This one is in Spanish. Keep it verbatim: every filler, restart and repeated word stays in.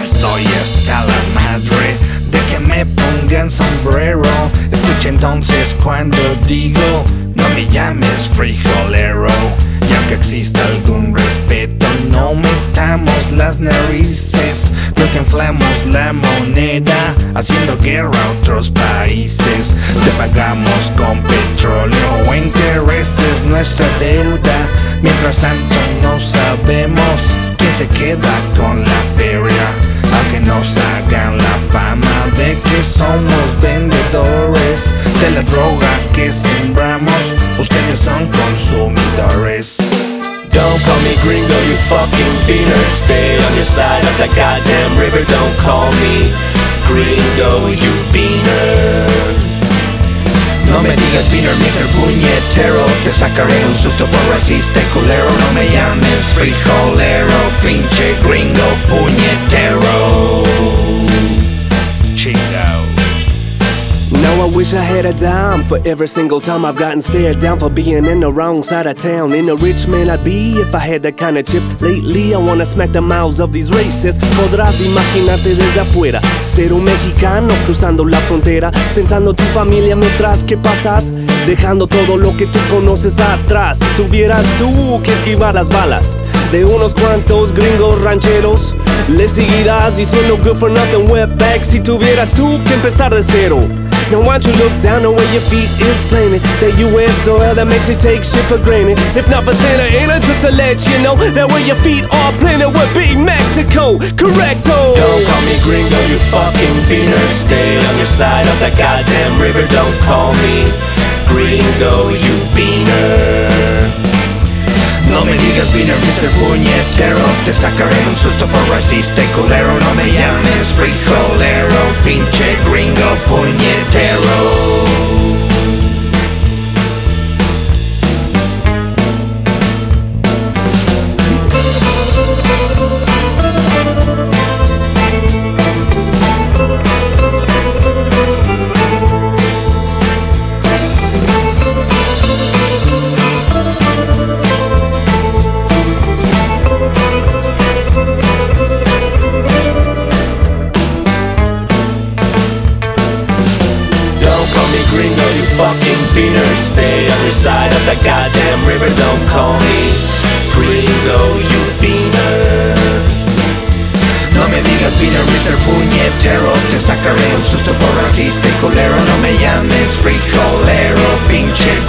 estoy hasta la madre de que me pongan sombrero. Escucha entonces cuando digo, no me llames frijolero. Y aunque exista algún respeto, no metamos las narices, porque inflamos la moneda haciendo guerra a otros países. Te pagamos con petróleo o intereses nuestra deuda. Mientras tanto no sabemos quién se queda con la feria, aunque nos hagan la fama de que somos vendedores de la droga que sembramos. Ustedes son consumidores. Don't call me gringo, you fucking beaner. Stay on your side of the goddamn river. Don't call me gringo, you beaner. No me digas beaner, mister Puñetero. Te sacaré un susto por racista y culero. No me llames frijolero, pinche gringo puñetero. Chingao. Now I wish I had a dime for every single time I've gotten stared down for being in the wrong side of town. In a rich man I'd be if I had that kind of chips. Lately I wanna smack the mouths of these racists. Podrás imaginarte desde afuera ser un mexicano cruzando la frontera, pensando tu familia mientras que pasas, dejando todo lo que tú conoces atrás. Si tuvieras tú que esquivar las balas de unos cuantos gringos rancheros, le seguirás diciendo good for nothing wetback. Si tuvieras tú que empezar de cero, now why don't you look down the way your feet is planted? That U S soil that makes you take shit for granted. If not for Santa Ana, just to let you know that where your feet are planted would be Mexico, correcto. Don't call me gringo, you fucking beaner. Stay on your side of that goddamn river. Don't call me gringo, you beaner. No me digas beaner, mister Puñetero. Te sacaré un susto por racista y culero. No me llames frijolero, pinche gringo puñetero. Gringo, you fucking beaner. Stay on your side of that goddamn river. Don't call me gringo, you beaner. No me digas beaner, mister Puñetero. Te sacaré un susto por racista y culero. No me llames frijolero, pinche